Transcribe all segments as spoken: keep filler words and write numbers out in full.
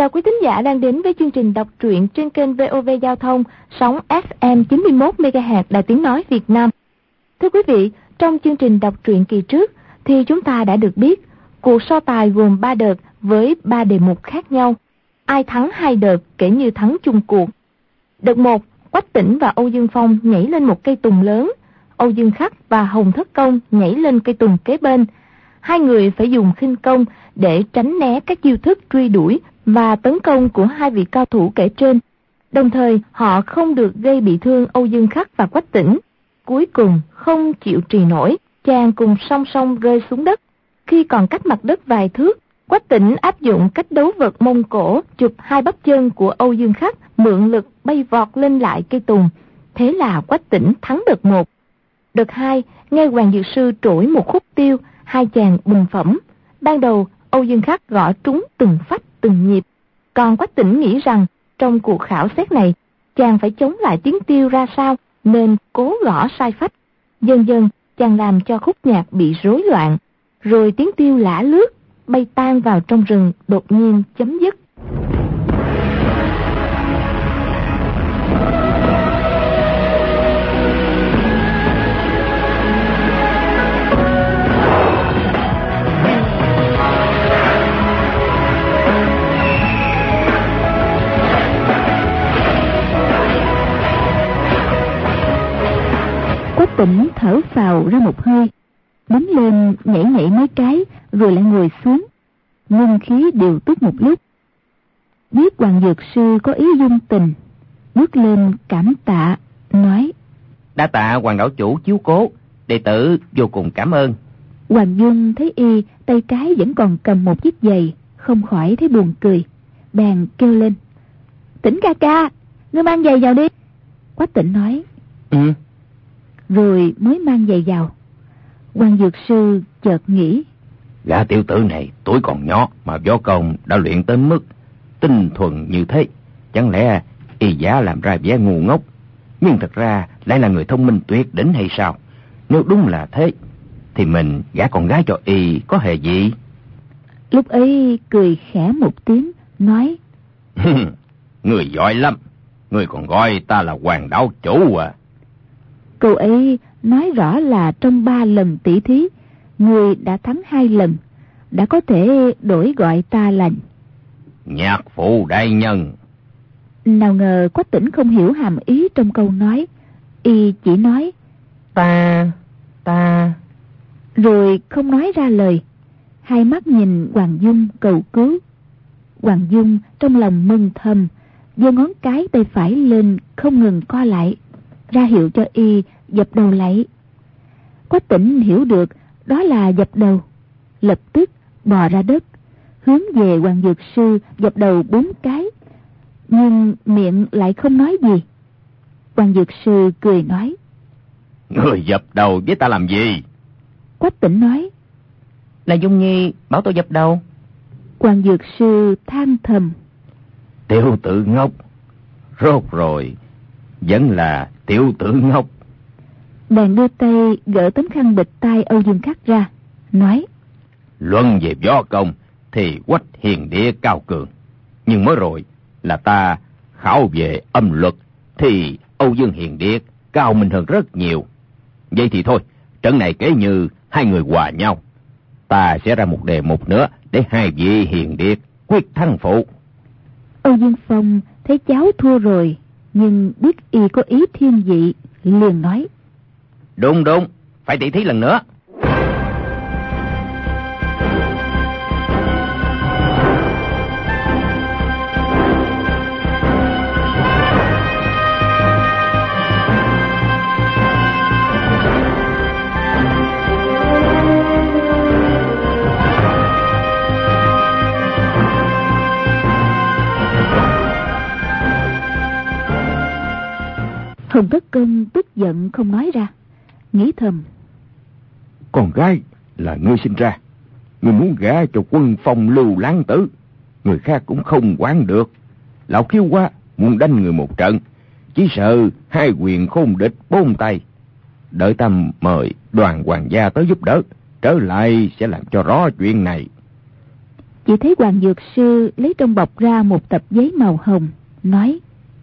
Chào quý thính giả đang đến với chương trình đọc truyện trên kênh vê o vê Giao thông, sóng ép em chín mươi mốt mê ga héc Đài Tiếng Nói Việt Nam. Thưa quý vị, trong chương trình đọc truyện kỳ trước thì chúng ta đã được biết cuộc so tài gồm ba đợt với ba đề mục khác nhau. Ai thắng hai đợt kể như thắng chung cuộc. Đợt một, Quách Tĩnh và Âu Dương Phong nhảy lên một cây tùng lớn. Âu Dương Khắc và Hồng Thất Công nhảy lên cây tùng kế bên. Hai người phải dùng khinh công để tránh né các chiêu thức truy đuổi và tấn công của hai vị cao thủ kể trên. Đồng thời họ không được gây bị thương Âu Dương Khắc và Quách Tĩnh. Cuối cùng không chịu trì nổi, chàng cùng song song rơi xuống đất. Khi còn cách mặt đất vài thước, Quách Tĩnh áp dụng cách đấu vật Mông Cổ, chụp hai bắp chân của Âu Dương Khắc, mượn lực bay vọt lên lại cây tùng. Thế là Quách Tĩnh thắng đợt một. Đợt hai, nghe Hoàng Dược Sư trỗi một khúc tiêu, hai chàng bùng phẩm. Ban đầu Âu Dương Khắc gõ trúng từng phách từng nhịp, còn Quách Tĩnh nghĩ rằng trong cuộc khảo xét này chàng phải chống lại tiếng tiêu ra sao, nên cố gõ sai phách. Dần dần chàng làm cho khúc nhạc bị rối loạn, rồi tiếng tiêu lả lướt bay tan vào trong rừng, đột nhiên chấm dứt. Quách Tĩnh thở phào ra một hơi, đứng lên nhảy nhảy mấy cái rồi lại ngồi xuống, ngưng khí điều tức một lúc. Biết Hoàng Dược Sư có ý dung tình, bước lên cảm tạ, nói: Đa tạ Hoàng đạo chủ chiếu cố, đệ tử vô cùng cảm ơn. Hoàng Dung thấy y tay trái vẫn còn cầm một chiếc giày, không khỏi thấy buồn cười, bèn kêu lên: Tĩnh ca ca, ngươi mang giày vào đi. Quách Tĩnh nói: Ừ. Rồi mới mang giày vào. Hoàng Dược Sư chợt nghĩ: Gã tiểu tử này tuổi còn nhỏ mà võ công đã luyện tới mức tinh thuần như thế, chẳng lẽ y giả làm ra vẻ ngu ngốc, nhưng thật ra lại là người thông minh tuyệt đỉnh hay sao? Nếu đúng là thế thì mình gả con gái cho y có hề gì? Lúc ấy cười khẽ một tiếng, nói: Người giỏi lắm, người còn gọi ta là Hoàng đạo chủ à? Câu ấy nói rõ là trong ba lần tỷ thí, người đã thắng hai lần, đã có thể đổi gọi ta là nhạc phụ đại nhân. Nào ngờ Quách Tĩnh không hiểu hàm ý trong câu nói, y chỉ nói: Ta, ta, rồi không nói ra lời. Hai mắt nhìn Hoàng Dung cầu cứu. Hoàng Dung trong lòng mừng thầm, giơ ngón cái tay phải lên không ngừng co lại, ra hiệu cho y dập đầu lại. Quách Tĩnh hiểu được đó là dập đầu, lập tức bò ra đất, hướng về Hoàng Dược Sư dập đầu bốn cái, nhưng miệng lại không nói gì. Hoàng Dược Sư cười nói: Người dập đầu với ta làm gì? Quách Tĩnh nói: Là Dung Nhi bảo tôi dập đầu. Hoàng Dược Sư than thầm: Tiểu tử ngốc, rốt rồi vẫn là tiểu tử ngốc. Bèn đưa tay gỡ tấm khăn bịt tai Âu Dương Khắc ra, nói: Luận về võ công thì Quách Hiền Địa cao cường, nhưng mới rồi là ta khảo về âm luật thì Âu Dương Hiền Địa cao minh hơn rất nhiều. Vậy thì thôi, trận này kể như hai người hòa nhau. Ta sẽ ra một đề mục nữa để hai vị Hiền Địa quyết thắng phụ. Âu Dương Phong thấy cháu thua rồi, nhưng biết y có ý thiên vị, liền nói: Đúng đúng, phải tỷ thí lần nữa. Hồng Thất Công tức giận không nói ra, nghĩ thầm: Con gái là ngươi sinh ra, ngươi muốn gả cho Quân Phong lưu lãng tử, người khác cũng không quản được. Lão Khiêu Hoa muốn đánh người một trận, chỉ sợ hai quyền khôn địch bốn tay. Đợi ta mời đoàn hoàng gia tới giúp đỡ, trở lại sẽ làm cho rõ chuyện này. Chỉ thấy Hoàng Dược Sư lấy trong bọc ra một tập giấy màu hồng, nói: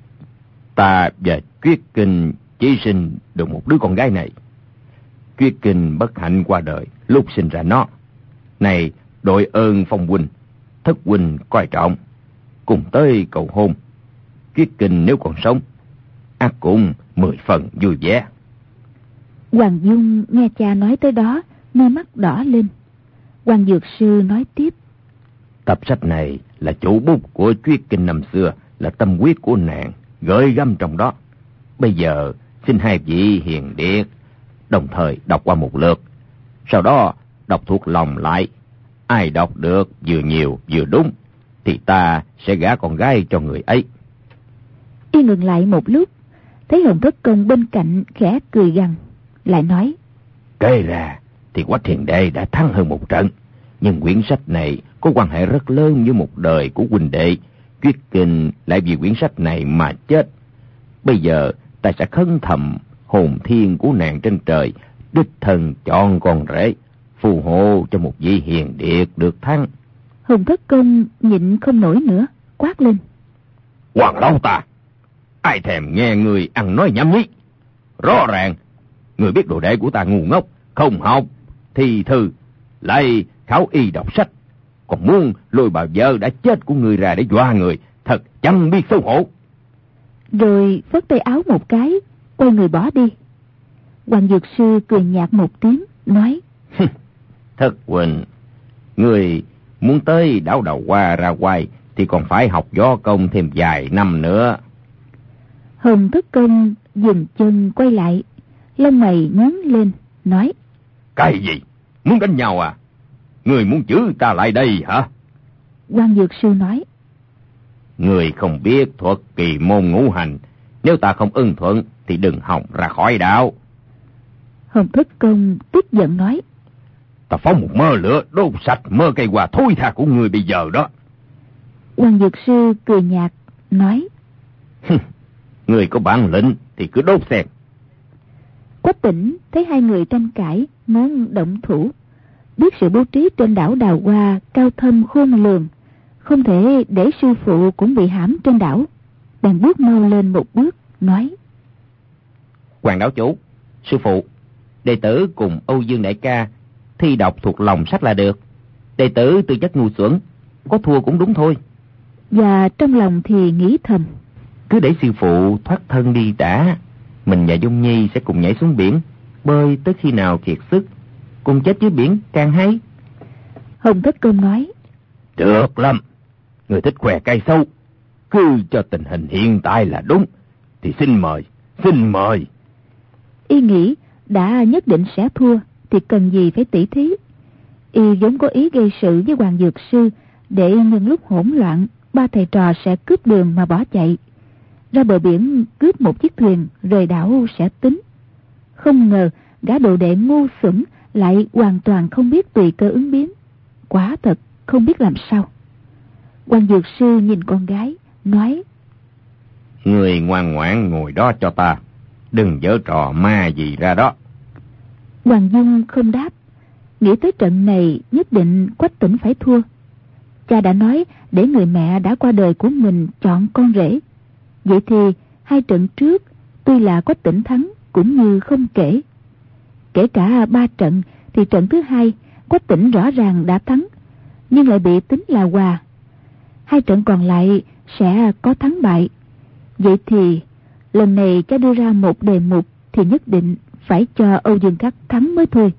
Ta và Tuyết Kinh chỉ sinh được một đứa con gái này. Tuyết Kinh bất hạnh qua đời lúc sinh ra nó. Này đội ơn Phong huynh, Thất huynh coi trọng, cùng tới cầu hôn. Tuyết Kinh nếu còn sống, ắt cũng mười phần vui vẻ. Hoàng Dung nghe cha nói tới đó, đôi mắt đỏ lên. Hoàng Dược Sư nói tiếp: Tập sách này là chủ bút của Tuyết Kinh năm xưa, là tâm huyết của nàng gửi gắm trong đó. Bây giờ xin hai vị hiền điệt đồng thời đọc qua một lượt, sau đó đọc thuộc lòng lại. Ai đọc được vừa nhiều vừa đúng thì ta sẽ gả con gái cho người ấy. Y ngừng lại một lúc, thấy Hồng Thất Công bên cạnh khẽ cười gằn, lại nói: Kể ra thì Quách Hiền Đệ đã thắng hơn một trận, nhưng quyển sách này có quan hệ rất lớn với một đời của huynh đệ. Tuyết Kinh lại vì quyển sách này mà chết. Bây giờ ta sẽ khấn thầm hồn thiên của nàng trên trời, đích thân chọn con rể, phù hộ cho một vị hiền điệt được thắng. Hồng Thất Công nhịn không nổi nữa, quát lên: Hoàng lão ta, ai thèm nghe người ăn nói nhảm nhí. Rõ ràng người biết đồ đệ của ta ngu ngốc, không học thì thư, lại khảo y đọc sách, còn muốn lôi bà vợ đã chết của người ra để dọa người, thật chẳng biết xấu hổ. Rồi phất tay áo một cái, quay người bỏ đi. Hoàng Dược Sư cười nhạt một tiếng, nói: Thất huynh, người muốn tới đảo Đầu Hoa ra quay thì còn phải học võ công thêm vài năm nữa. Hồng Thất Công dừng chân quay lại, lông mày nhướng lên, nói: Cái gì? Muốn đánh nhau à? Người muốn giữ ta lại đây hả? Hoàng Dược Sư nói: Người không biết thuật kỳ môn ngũ hành, nếu ta không ưng thuận thì đừng hòng ra khỏi đạo. Hồng Thất Công tức giận nói: Ta phóng một mơ lửa đốt sạch mơ cây hoa thối tha của người bây giờ đó. Hoàng Dược Sư cười nhạt, nói: Người có bản lĩnh thì cứ đốt xem. Quách Tĩnh thấy hai người tranh cãi, muốn động thủ, biết sự bố trí trên đảo Đào Hoa cao thâm khôn lường, không thể để sư phụ cũng bị hãm trên đảo, bèn bước mau lên một bước, nói: Hoàng đảo chủ, sư phụ, đệ tử cùng Âu Dương đại ca thi đọc thuộc lòng sách là được. Đệ tử tư chất ngu xuẩn, có thua cũng đúng thôi. Và trong lòng thì nghĩ thầm: Cứ để sư phụ thoát thân đi đã, mình và Dung Nhi sẽ cùng nhảy xuống biển, bơi tới khi nào kiệt sức, cùng chết dưới biển càng hay. Hồng Thất Công nói: Được lắm, người thích khoe cây sâu, cứ cho tình hình hiện tại là đúng, thì xin mời, xin mời. Y nghĩ đã nhất định sẽ thua thì cần gì phải tỉ thí. Y vốn có ý gây sự với Hoàng Dược Sư, để nhân lúc hỗn loạn ba thầy trò sẽ cướp đường mà bỏ chạy ra bờ biển, cướp một chiếc thuyền rời đảo sẽ tính. Không ngờ gã đồ đệ ngu xuẩn lại hoàn toàn không biết tùy cơ ứng biến, quả thật không biết làm sao. Hoàng Dược Sư nhìn con gái, nói: Người ngoan ngoãn ngồi đó cho ta, đừng giở trò ma gì ra đó. Hoàng Dung không đáp, nghĩ tới trận này nhất định Quách Tĩnh phải thua. Cha đã nói để người mẹ đã qua đời của mình chọn con rể, vậy thì hai trận trước tuy là Quách Tĩnh thắng cũng như không kể. Kể cả ba trận thì trận thứ hai Quách Tĩnh rõ ràng đã thắng, nhưng lại bị tính là hòa. Hai trận còn lại sẽ có thắng bại. Vậy thì lần này cha đưa ra một đề mục thì nhất định phải cho Âu Dương Khắc thắng mới thôi.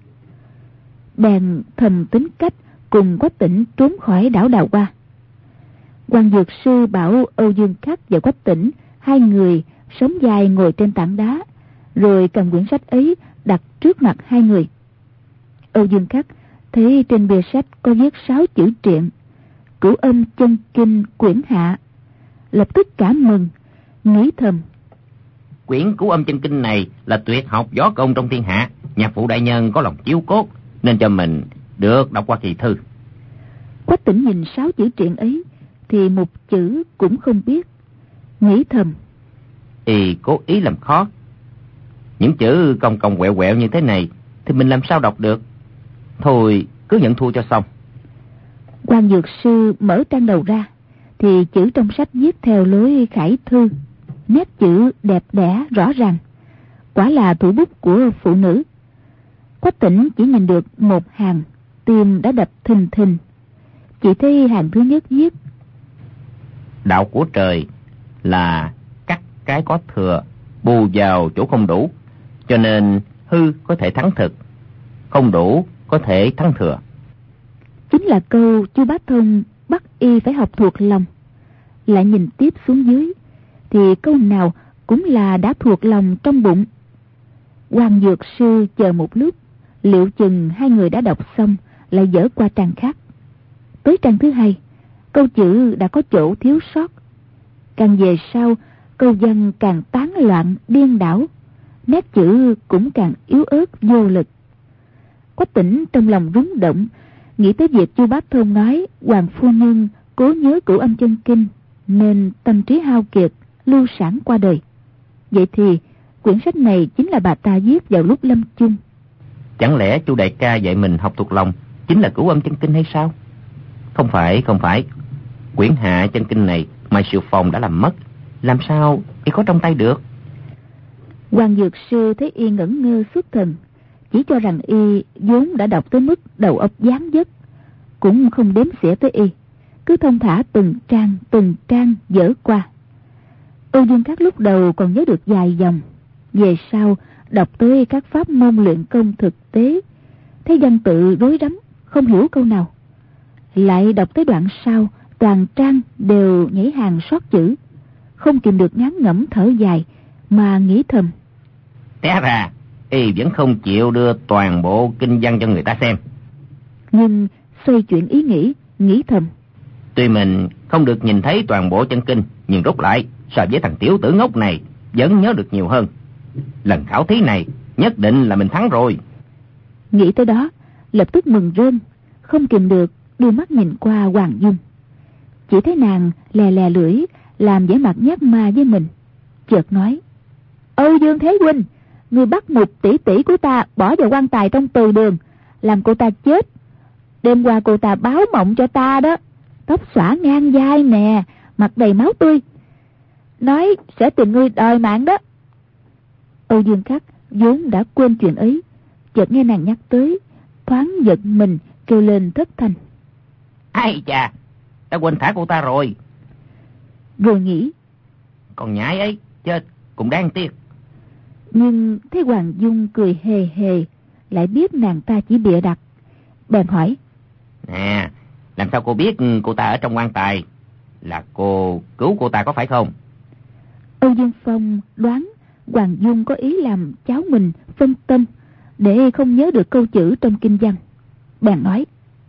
Bèn thầm tính cách cùng Quách Tĩnh trốn khỏi đảo Đào Hoa. Hoàng Dược Sư bảo Âu Dương Khắc và Quách Tĩnh hai người sống dài ngồi trên tảng đá, rồi cầm quyển sách ấy đặt trước mặt hai người. Âu Dương Khắc thấy trên bìa sách có viết sáu chữ truyện: Cửu Âm Chân Kinh quyển hạ, lập tức cảm mừng, nghĩ thầm: Quyển Cửu Âm Chân Kinh này là tuyệt học võ công trong thiên hạ, nhạc phụ đại nhân có lòng chiếu cốt nên cho mình được đọc qua kỳ thư. Quách Tĩnh nhìn sáu chữ truyện ấy thì một chữ cũng không biết, nghĩ thầm: Y cố ý làm khó. Những chữ cong cong quẹo quẹo như thế này thì mình làm sao đọc được. Thôi cứ nhận thua cho xong. Quan Dược Sư mở trang đầu ra, thì chữ trong sách viết theo lối khải thư, nét chữ đẹp đẽ rõ ràng, quả là thủ bút của phụ nữ. Quách Tĩnh chỉ nhìn được một hàng, tim đã đập thình thình. Chỉ thấy hàng thứ nhất viết: đạo của trời là cắt cái có thừa, bù vào chỗ không đủ, cho nên hư có thể thắng thực, không đủ có thể thắng thừa. Chính là câu Chu Bá Thông bắt y phải học thuộc lòng. Lại nhìn tiếp xuống dưới, thì câu nào cũng là đã thuộc lòng trong bụng. Quan Dược Sư chờ một lúc, liệu chừng hai người đã đọc xong, lại dở qua trang khác. Tới trang thứ hai, câu chữ đã có chỗ thiếu sót. Càng về sau, câu văn càng tán loạn điên đảo, nét chữ cũng càng yếu ớt vô lực. Quách Tĩnh trong lòng rúng động, nghĩ tới việc Chu Bá Thông nói hoàng phu nhân cố nhớ Cửu Âm Chân Kinh, nên tâm trí hao kiệt, lưu sản qua đời. Vậy thì quyển sách này chính là bà ta viết vào lúc lâm chung. Chẳng lẽ Chu đại ca dạy mình học thuộc lòng chính là Cửu Âm Chân Kinh hay sao? Không phải, không phải. Quyển Hạ Chân Kinh này Mai Siêu Phong đã làm mất, làm sao y có trong tay được? Quan Dược Sư thấy y ngẩn ngơ xuất thần, chỉ cho rằng y vốn đã đọc tới mức đầu óc gián dứt, cũng không đếm xỉa tới y, cứ thông thả từng trang từng trang dở qua. Âu Dương Các lúc đầu còn nhớ được vài dòng, về sau đọc tới các pháp môn luyện công thực tế, thấy văn tự rối rắm, không hiểu câu nào. Lại đọc tới đoạn sau, toàn trang đều nhảy hàng sót chữ, không kìm được ngán ngẩm thở dài, mà nghĩ thầm: té ra y vẫn không chịu đưa toàn bộ kinh văn cho người ta xem. Nhưng xoay chuyển ý nghĩ, nghĩ thầm: tuy mình không được nhìn thấy toàn bộ chân kinh, nhưng rút lại so với thằng tiểu tử ngốc này vẫn nhớ được nhiều hơn. Lần khảo thí này nhất định là mình thắng rồi. Nghĩ tới đó, lập tức mừng rơn, không kìm được đưa mắt nhìn qua Hoàng Dung. Chỉ thấy nàng lè lè lưỡi, làm vẻ mặt nhát ma với mình, chợt nói: Âu Dương Thế huynh, người bắt một tỷ tỷ của ta bỏ vào quan tài trong từ đường, làm cô ta chết. Đêm qua cô ta báo mộng cho ta đó, tóc xõa ngang vai nè, mặt đầy máu tươi, nói sẽ tìm ngươi đòi mạng đó. Âu Dương Khắc vốn đã quên chuyện ấy, chợt nghe nàng nhắc tới, thoáng giật mình kêu lên thất thanh: ai chà, ta quên thả cô ta rồi. Rồi nghĩ: còn nhãi ấy chết cũng đáng tiếc. Nhưng thấy Hoàng Dung cười hề hề, lại biết nàng ta chỉ bịa đặt, bèn hỏi: nè, làm sao cô biết cô ta ở trong quan tài? Là cô cứu cô ta có phải không? Âu Dương Phong đoán Hoàng Dung có ý làm cháu mình phân tâm, để không nhớ được câu chữ trong kinh văn, bèn nói: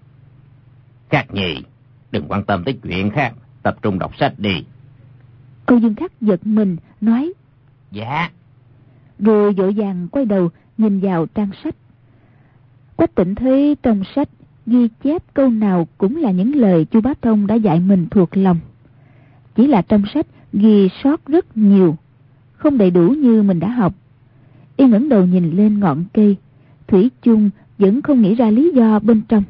Khắc Nhi, đừng quan tâm tới chuyện khác, tập trung đọc sách đi. Âu Dương Khắc giật mình nói: dạ. Rồi vội vàng quay đầu nhìn vào trang sách. Quách Tĩnh thấy trong sách ghi chép câu nào cũng là những lời Chu Bá Thông đã dạy mình thuộc lòng, chỉ là trong sách ghi sót rất nhiều, không đầy đủ như mình đã học. Y ngẩng đầu nhìn lên ngọn cây, thủy chung vẫn không nghĩ ra lý do bên trong.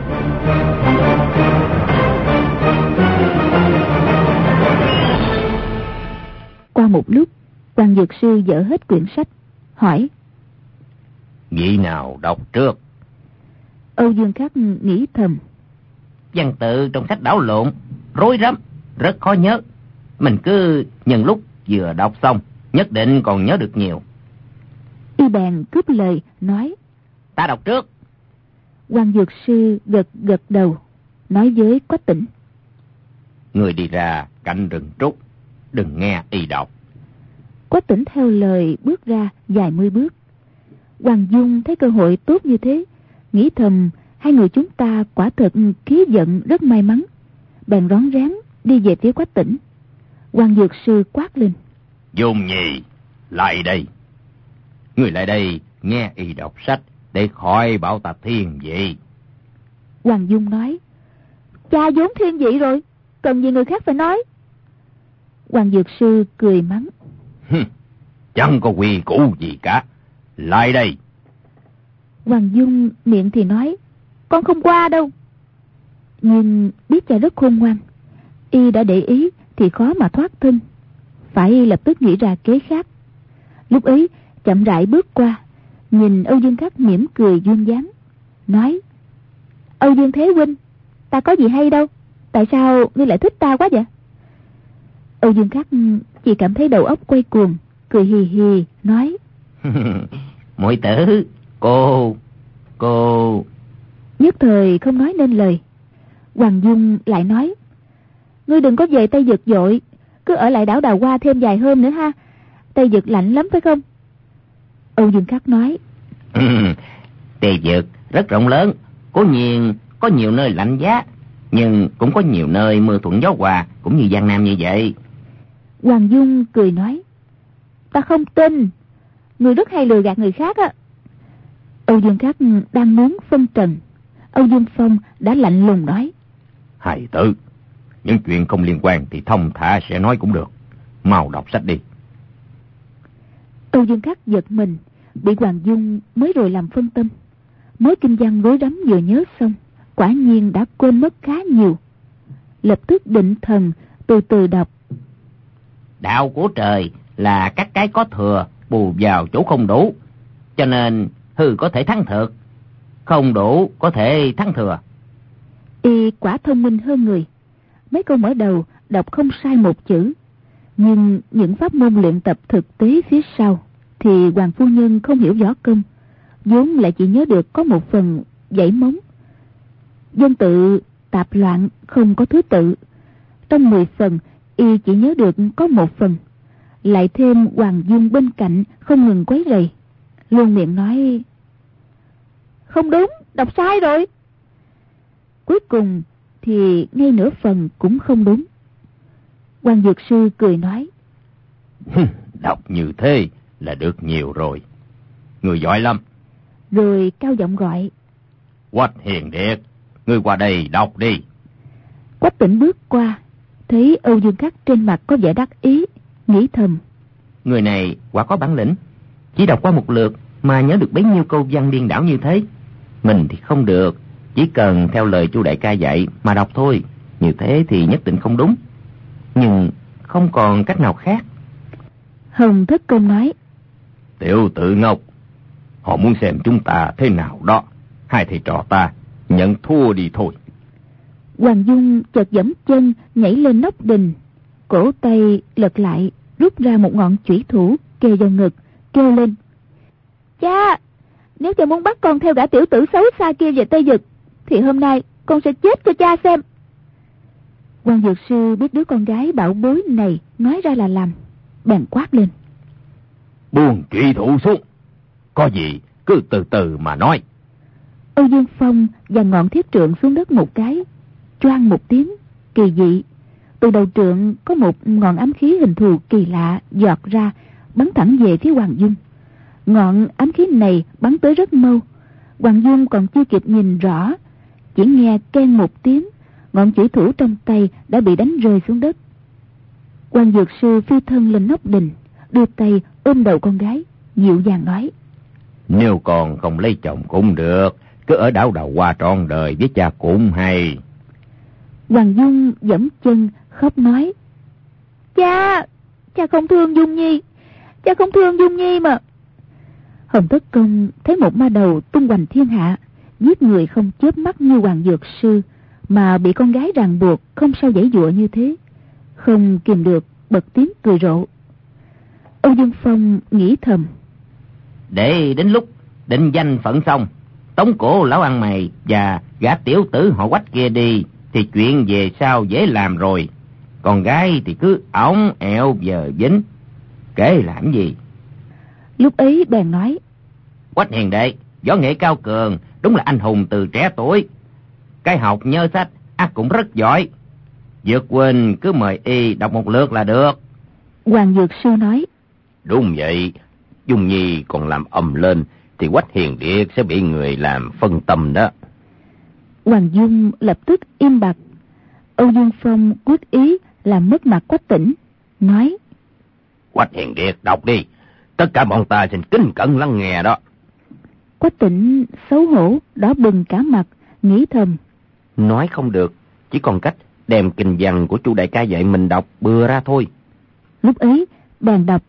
Qua một lúc, Quan Dược Sư dở hết quyển sách, hỏi: vị nào đọc trước? Âu Dương Khắc nghĩ thầm: văn tự trong sách đảo lộn, rối rắm, rất khó nhớ. Mình cứ nhân lúc vừa đọc xong, nhất định còn nhớ được nhiều. Y bèn cướp lời nói: ta đọc trước. Quan Dược Sư gật gật đầu, nói với Quách Tĩnh: người đi ra cạnh rừng trúc, đừng nghe y đọc. Quách Tĩnh theo lời bước ra vài mươi bước. Hoàng Dung thấy cơ hội tốt như thế, nghĩ thầm hai người chúng ta quả thật khí vận rất may mắn, bèn rón rén đi về phía Quách Tĩnh. Quan Dược Sư quát lên: Dung Nhi, lại đây. Người lại đây nghe y đọc sách, để khỏi bảo ta thiên vị. Hoàng Dung nói: cha vốn thiên vị rồi, cần gì người khác phải nói. Quan Dược Sư cười mắng: chẳng có quy củ gì cả, lại đây. Hoàng Dung miệng thì nói: con không qua đâu. Nhưng biết cha rất khôn ngoan, y đã để ý thì khó mà thoát thân, phải lập tức nghĩ ra kế khác. Lúc ấy chậm rãi bước qua, nhìn Âu Dương Khắc mỉm cười duyên dáng, nói: Âu Dương Thế huynh, ta có gì hay đâu, tại sao ngươi lại thích ta quá vậy? Âu Dương Khắc chỉ cảm thấy đầu óc quay cuồng, cười hì hì nói: Muội tử, cô cô Nhất thời không nói nên lời. Hoàng Dung lại nói: Ngươi đừng có về Tây Dực vội, cứ ở lại đảo Đào Hoa thêm vài hôm nữa ha, Tây Dực lạnh lắm phải không? Âu Dương Khắc nói: Tây Dực rất rộng lớn, cố nhiên có nhiều nơi lạnh giá, nhưng cũng có nhiều nơi mưa thuận gió hòa, cũng như Giang Nam như vậy. Hoàng Dung cười nói: Ta không tin, ngươi rất hay lừa gạt người khác á. Âu Dương Khắc đang muốn phân trần, Âu Dương Phong đã lạnh lùng nói: Hài tử, những chuyện không liên quan thì thông thả sẽ nói cũng được, mau đọc sách đi. Âu Dương Khắc giật mình, bị Hoàng Dung mới rồi làm phân tâm. Mối kinh văn rối rắm vừa nhớ xong, quả nhiên đã quên mất khá nhiều. Lập tức định thần, từ từ đọc: Đạo của trời là các cái có thừa bù vào chỗ không đủ, cho nên hư có thể thắng thực, không đủ có thể thắng thừa. Y quả thông minh hơn người, mấy câu mở đầu đọc không sai một chữ, nhưng những pháp môn luyện tập thực tế phía sau thì Hoàng phu nhân không hiểu võ công, vốn lại chỉ nhớ được có một phần dãy móng. Dân tự tạp loạn không có thứ tự, trong mười phần y chỉ nhớ được có một phần, lại thêm Hoàng Dung bên cạnh không ngừng quấy rầy, luôn miệng nói: Không đúng, đọc sai rồi. Cuối cùng thì ngay nửa phần cũng không đúng. Quan Dược Sư cười nói: Đọc như thế là được nhiều rồi, người giỏi lắm. Rồi cao giọng gọi: Quách Hiền Điệt, ngươi qua đây đọc đi. Quách Tĩnh bước qua, thấy Âu Dương Khắc trên mặt có vẻ đắc ý, nghĩ thầm: Người này quả có bản lĩnh, chỉ đọc qua một lượt mà nhớ được bấy nhiêu câu văn điên đảo như thế. Mình thì không được, chỉ cần theo lời Chu đại ca dạy mà đọc thôi, như thế thì nhất định không đúng, nhưng không còn cách nào khác. Hồng Thất Công nói: Tiểu Tử Ngốc, họ muốn xem chúng ta thế nào đó, hai thầy trò ta nhận thua đi thôi. Hoàng Dung chợt giẫm chân nhảy lên nóc đình, cổ tay lật lại, rút ra một ngọn chủy thủ kề vào ngực, kêu lên: Cha, nếu cha muốn bắt con theo gã tiểu tử xấu xa kia về Tây Dực, thì hôm nay con sẽ chết cho cha xem. Quan Dược Sư biết đứa con gái bảo bối này nói ra là làm, bèn quát lên: Buông chủy thủ xuống, có gì cứ từ từ mà nói. Âu Dương Phong và ngọn thiết trượng xuống đất một cái, choang một tiếng kỳ dị, từ đầu trượng có một ngọn ám khí hình thù kỳ lạ giọt ra, bắn thẳng về phía Hoàng Dung. Ngọn ám khí này bắn tới rất mau, Hoàng Dung còn chưa kịp nhìn rõ, chỉ nghe keng một tiếng, ngọn chủy thủ trong tay đã bị đánh rơi xuống đất. Quan Dược Sư phi thân lên nóc đình, đưa tay ôm đầu con gái, dịu dàng nói: Nếu còn không lấy chồng cũng được, cứ ở đảo Đào Hoa trọn đời với cha cũng hay. Hoàng Dung giẫm chân khóc nói: Cha, cha không thương Dung Nhi, cha không thương Dung Nhi mà. Hồng Thất Công thấy một ma đầu tung hoành thiên hạ, giết người không chớp mắt như Hoàng Dược Sư, mà bị con gái ràng buộc không sao giãy giụa như thế, không kìm được bật tiếng cười rộ. Âu Dương Phong nghĩ thầm: Để đến lúc định danh phận xong, tống cổ lão ăn mày và gã tiểu tử họ Quách kia đi, thì chuyện về sau dễ làm rồi. Con gái thì cứ ống ẹo giờ dính, kể làm gì. Lúc ấy bèn nói: Quách Hiền Đệ, võ nghệ cao cường, đúng là anh hùng từ trẻ tuổi. Cái học nhớ sách, ác cũng rất giỏi. Dược huynh cứ mời y đọc một lượt là được. Hoàng Dược Sư nói: Đúng vậy, Dung Nhi còn làm ầm lên thì Quách Hiền Điệt sẽ bị người làm phân tâm đó. Hoàng Dung lập tức im bặt. Âu Dương Phong quyết ý làm mất mặt Quách Tĩnh, nói: Quách Hiền Điệt đọc đi, tất cả bọn ta xin kính cẩn lắng nghe đó. Quách Tĩnh xấu hổ đỏ bừng cả mặt, nghĩ thầm: Nói không được, chỉ còn cách đem kinh văn của Chu đại ca dạy mình đọc bừa ra thôi. Lúc ấy, bèn đọc: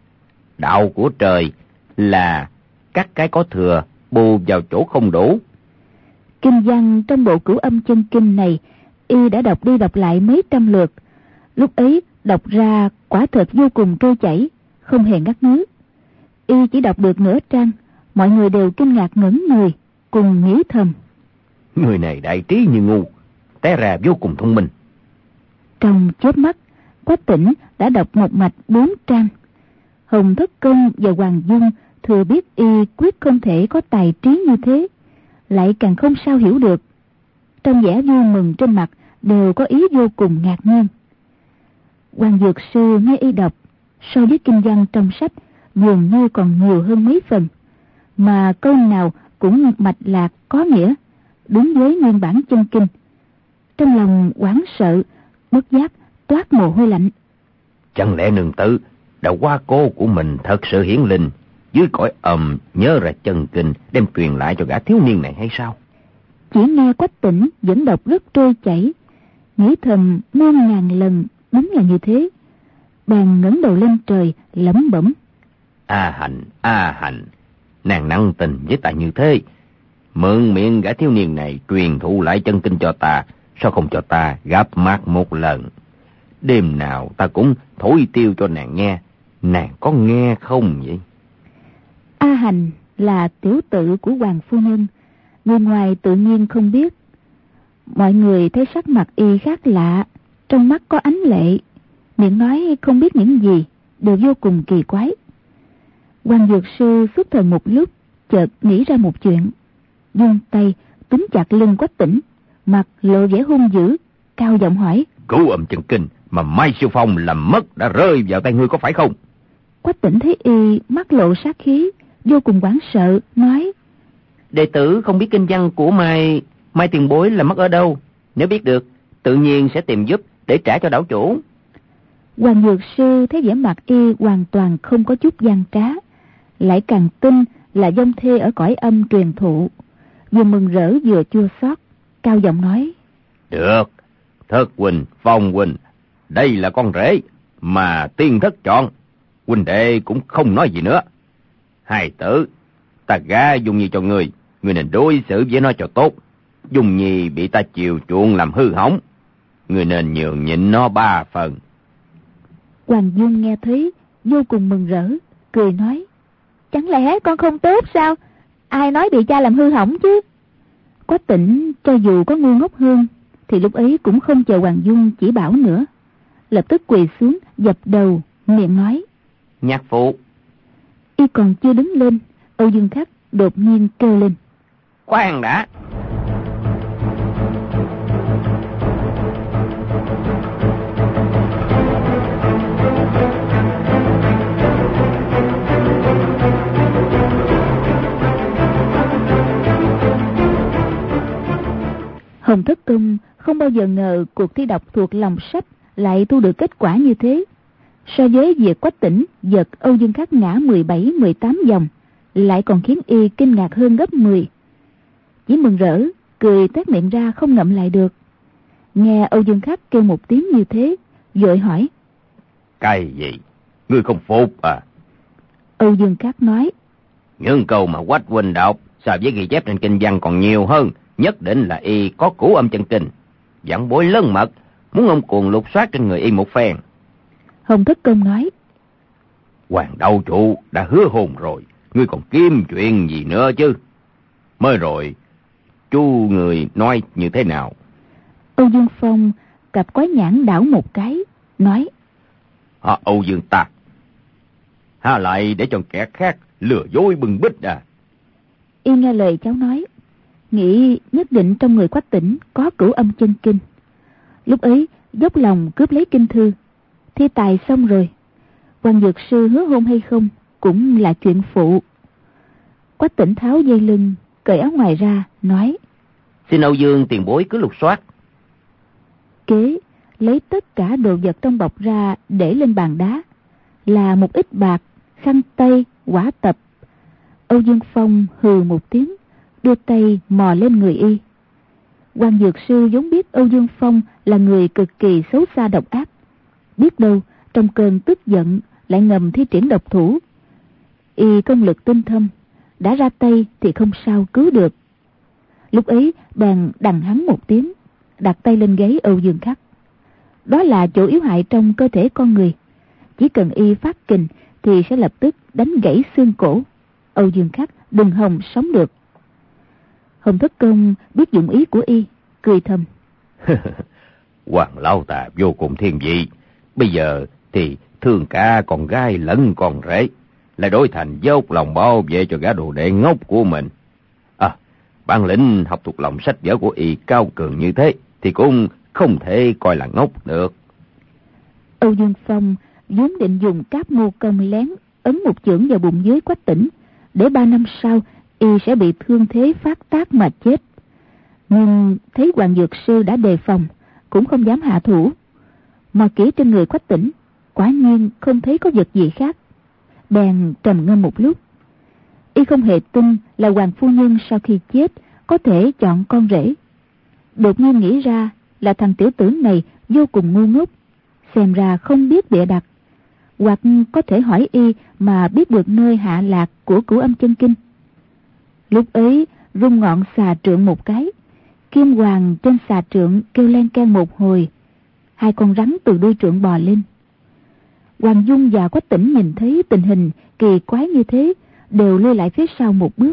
Đạo của trời là cắt cái có thừa, bù vào chỗ không đủ. Kinh văn trong bộ Cửu Âm Chân Kinh này, y đã đọc đi đọc lại mấy trăm lượt. Lúc ấy đọc ra quả thật vô cùng trôi chảy, không hề ngắt ngứ. Y chỉ đọc được nửa trang, mọi người đều kinh ngạc ngẩn người, cùng nghĩ thầm: Người này đại trí như ngu, té ra vô cùng thông minh. Trong chớp mắt, Quách Tĩnh đã đọc một mạch bốn trang. Hồng Thất Công và Hoàng Dung thừa biết y quyết không thể có tài trí như thế, lại càng không sao hiểu được. Trong vẻ vui mừng trên mặt đều có ý vô cùng ngạc nhiên. Hoàng Dược Sư nghe y đọc, so với kinh văn trong sách dường như còn nhiều hơn mấy phần, mà câu nào cũng mạch lạc có nghĩa, đúng với nguyên bản chân kinh. Trong lòng hoảng sợ, bất giác toát mồ hôi lạnh. Chẳng lẽ nương tử đã qua cô của mình thật sự hiển linh, dưới cõi ầm nhớ ra chân kinh đem truyền lại cho gã thiếu niên này hay sao? Chỉ nghe Quách Tĩnh vẫn đọc rất trôi chảy, nghĩ thầm muôn ngàn lần đúng là như thế. Bèn ngẩng đầu lên trời lẩm bẩm: A Hạnh, A Hạnh, nàng năng tình với ta như thế, mượn miệng gã thiếu niên này truyền thụ lại chân kinh cho ta, sao không cho ta gặp mặt một lần? Đêm nào ta cũng thổi tiêu cho nàng nghe, nàng có nghe không vậy? A Hành là tiểu tự của Hoàng phu nhân, người ngoài tự nhiên không biết. Mọi người thấy sắc mặt y khác lạ, trong mắt có ánh lệ, miệng nói không biết những gì, đều vô cùng kỳ quái. Hoàng Dược Sư xuất thần một lúc, chợt nghĩ ra một chuyện, giương tay túm chặt lưng Quách Tĩnh, mặt lộ vẻ hung dữ, cao giọng hỏi: Cửu Âm Chân Kinh mà Mai Siêu Phong làm mất đã rơi vào tay ngươi có phải không? Quách Tĩnh thấy y mắt lộ sát khí, vô cùng hoảng sợ, nói: Đệ tử không biết kinh văn của Mai Mai tiền bối là mất ở đâu, nếu biết được tự nhiên sẽ tìm giúp để trả cho đảo chủ. Hoàng Dược Sư thấy vẻ mặt y hoàn toàn không có chút gian trá, lại càng tin là dông thê ở cõi âm truyền thụ, vừa mừng rỡ vừa chua xót, cao giọng nói: Được, Thất huynh, Phong huynh, đây là con rể mà tiên thất chọn, huynh đệ cũng không nói gì nữa. Hai tử, ta gả Dung Nhi cho người, người nên đối xử với nó cho tốt. Dung Nhi bị ta chiều chuộng làm hư hỏng, người nên nhường nhịn nó ba phần. Hoàng Dung nghe thấy vô cùng mừng rỡ, cười nói: Chẳng lẽ con không tốt sao? Ai nói bị cha làm hư hỏng chứ? Quách Tĩnh cho dù có ngu ngốc hơn thì lúc ấy cũng không chờ Hoàng Dung chỉ bảo nữa, lập tức quỳ xuống dập đầu, miệng nói: Nhạc phụ. Y còn chưa đứng lên, Âu Dương Khắc đột nhiên kêu lên: Khoan đã! Hồng Thất Công không bao giờ ngờ cuộc thi đọc thuộc lòng sách lại thu được kết quả như thế. So với việc Quách Tĩnh giật Âu Dương Khắc ngã mười bảy mười tám vòng, lại còn khiến y kinh ngạc hơn gấp mười. Chỉ mừng rỡ, cười tét miệng ra không ngậm lại được. Nghe Âu Dương Khắc kêu một tiếng như thế, vội hỏi: Cái gì? Ngươi không phục à? Âu Dương Khắc nói: Những câu mà Quách huynh đọc so với ghi chép trên kinh văn còn nhiều hơn, nhất định là y có Cửu Âm Chân Kinh. Vãn bối lớn mật, muốn ông cuồng lục soát trên người y một phen. Hồng Thất Công nói: Hoàng đạo chủ đã hứa hôn rồi, ngươi còn kiếm chuyện gì nữa chứ? Mới rồi, chú người nói như thế nào? Âu Dương Phong cặp quái nhãn đảo một cái, nói: Hả Âu Dương ta? Hả lại để cho kẻ khác lừa dối bừng bít à? Y nghe lời cháu nói, nghĩ nhất định trong người Quách Tĩnh có Cửu Âm Chân Kinh. Lúc ấy dốc lòng cướp lấy kinh thư. Thi tài xong rồi, Hoàng Dược Sư hứa hôn hay không cũng là chuyện phụ. Quách Tĩnh tháo dây lưng, cởi áo ngoài ra, nói: Xin Âu Dương tiền bối cứ lục soát. Kế lấy tất cả đồ vật trong bọc ra để lên bàn đá, là một ít bạc, khăn tay, quả tập. Âu Dương Phong hừ một tiếng, đưa tay mò lên người y. Quan Dược Sư vốn biết Âu Dương Phong là người cực kỳ xấu xa độc ác, biết đâu trong cơn tức giận lại ngầm thi triển độc thủ. Y công lực tinh thâm, đã ra tay thì không sao cứu được. Lúc ấy bèn đằng hắn một tiếng, đặt tay lên gáy Âu Dương Khắc. Đó là chỗ yếu hại trong cơ thể con người, chỉ cần y phát kình thì sẽ lập tức đánh gãy xương cổ. Âu Dương Khắc đừng hòng sống được. Hồng Thất Công biết dụng ý của y, cười thầm. Hoàng lão ta vô cùng thiên vị, bây giờ thì thương cả con gái lẫn con rể, lại đổi thành dốc lòng bảo vệ cho gã đồ đệ ngốc của mình. À, bản lĩnh học thuộc lòng sách vở của y cao cường như thế thì cũng không thể coi là ngốc được. Âu Dương Phong vốn định dùng cáp mô công lén ấn một chưởng vào bụng dưới Quách Tĩnh, để ba năm sau y sẽ bị thương thế phát tác mà chết. Nhưng thấy Hoàng Dược Sư đã đề phòng, cũng không dám hạ thủ. Mà kỹ trên người Quách Tĩnh, quả nhiên không thấy có vật gì khác. Bèn trầm ngâm một lúc. Y không hề tin là Hoàng phu nhân sau khi chết có thể chọn con rể. Đột nhiên nghĩ ra là thằng tiểu tử này vô cùng ngu ngốc, xem ra không biết bịa đặt, hoặc có thể hỏi y mà biết được nơi hạ lạc của Cửu Âm Chân Kinh. Lúc ấy rung ngọn xà trượng một cái, kim hoàng trên xà trượng kêu len keng một hồi, hai con rắn từ đuôi trượng bò lên. Hoàng Dung và Quách Tĩnh nhìn thấy tình hình kỳ quái như thế, đều lui lại phía sau một bước.